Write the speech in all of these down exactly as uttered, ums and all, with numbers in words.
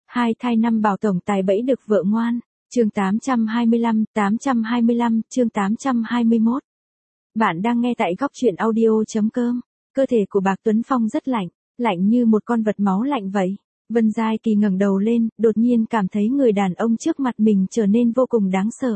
Hai thai năm bảo tổng tài bẫy được vợ ngoan. Chương tám trăm hai mươi lăm, tám trăm hai mươi lăm, chương tám trăm hai mươi mốt. Bạn đang nghe tại góc truyện audio.com. Cơ thể của Bạc Tuấn Phong rất lạnh, lạnh như một con vật máu lạnh vậy. Vân Giai Kỳ ngẩng đầu lên, đột nhiên cảm thấy người đàn ông trước mặt mình trở nên vô cùng đáng sợ.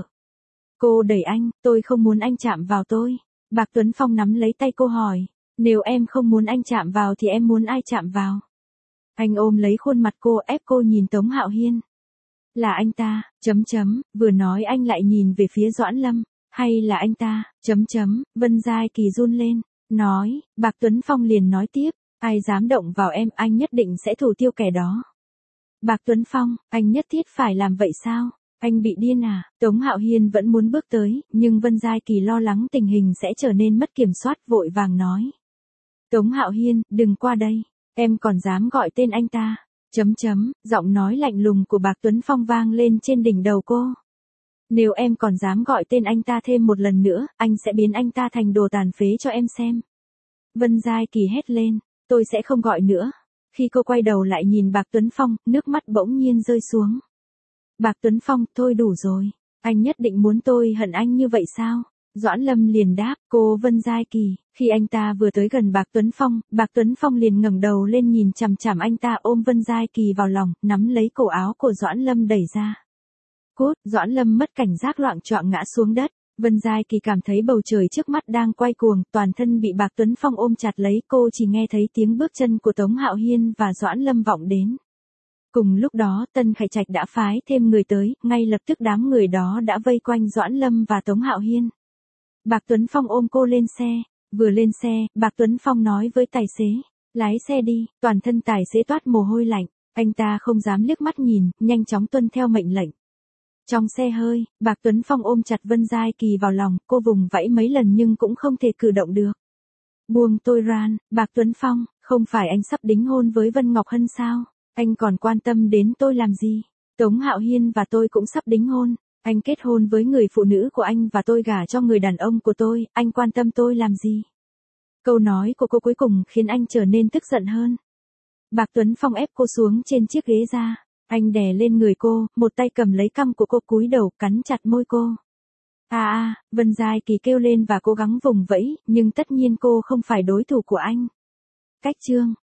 Cô đẩy anh, tôi không muốn anh chạm vào tôi. Bạc Tuấn Phong nắm lấy tay cô hỏi, nếu em không muốn anh chạm vào thì em muốn ai chạm vào? Anh ôm lấy khuôn mặt cô ép cô nhìn Tống Hạo Hiên. Là anh ta, chấm chấm, vừa nói anh lại nhìn về phía Doãn Lâm, hay là anh ta, chấm chấm, Vân Giai Kỳ run lên, nói, Bạc Tuấn Phong liền nói tiếp, ai dám động vào em anh nhất định sẽ thủ tiêu kẻ đó. Bạc Tuấn Phong, anh nhất thiết phải làm vậy sao? Anh bị điên à? Tống Hạo Hiên vẫn muốn bước tới, nhưng Vân Giai Kỳ lo lắng tình hình sẽ trở nên mất kiểm soát vội vàng nói. Tống Hạo Hiên, đừng qua đây, em còn dám gọi tên anh ta. Chấm chấm, giọng nói lạnh lùng của Bạc Tuấn Phong vang lên trên đỉnh đầu cô. Nếu em còn dám gọi tên anh ta thêm một lần nữa, anh sẽ biến anh ta thành đồ tàn phế cho em xem. Vân Giai Kỳ hét lên, tôi sẽ không gọi nữa. Khi cô quay đầu lại nhìn Bạc Tuấn Phong, nước mắt bỗng nhiên rơi xuống. Bạc Tuấn Phong, thôi đủ rồi. Anh nhất định muốn tôi hận anh như vậy sao? Doãn Lâm liền đáp, cô Vân Giai Kỳ. Khi anh ta vừa tới gần Bạc Tuấn Phong, Bạc Tuấn Phong liền ngẩng đầu lên nhìn chằm chằm anh ta ôm Vân Giai Kỳ vào lòng, nắm lấy cổ áo của Doãn Lâm đẩy ra. Cút, Doãn Lâm mất cảnh giác loạng choạng ngã xuống đất. Vân Giai Kỳ cảm thấy bầu trời trước mắt đang quay cuồng, toàn thân bị Bạc Tuấn Phong ôm chặt lấy, cô chỉ nghe thấy tiếng bước chân của Tống Hạo Hiên và Doãn Lâm vọng đến. Cùng lúc đó, Tân Khải Trạch đã phái thêm người tới, ngay lập tức đám người đó đã vây quanh Doãn Lâm và Tống Hạo Hiên. Bạc Tuấn Phong ôm cô lên xe, vừa lên xe, Bạc Tuấn Phong nói với tài xế, lái xe đi, toàn thân tài xế toát mồ hôi lạnh, anh ta không dám liếc mắt nhìn, nhanh chóng tuân theo mệnh lệnh. Trong xe hơi, Bạc Tuấn Phong ôm chặt Vân Giai Kỳ vào lòng, cô vùng vẫy mấy lần nhưng cũng không thể cử động được. Buông tôi ra, Bạc Tuấn Phong, không phải anh sắp đính hôn với Vân Ngọc Hân sao? Anh còn quan tâm đến tôi làm gì? Tống Hạo Hiên và tôi cũng sắp đính hôn. Anh kết hôn với người phụ nữ của anh và tôi gả cho người đàn ông của tôi, anh quan tâm tôi làm gì? Câu nói của cô cuối cùng khiến anh trở nên tức giận hơn. Bạc Tuấn Phong ép cô xuống trên chiếc ghế ra. Anh đè lên người cô, một tay cầm lấy cằm của cô cúi đầu cắn chặt môi cô. À à, Vân Giai Kỳ kêu lên và cố gắng vùng vẫy, nhưng tất nhiên cô không phải đối thủ của anh. Cách chương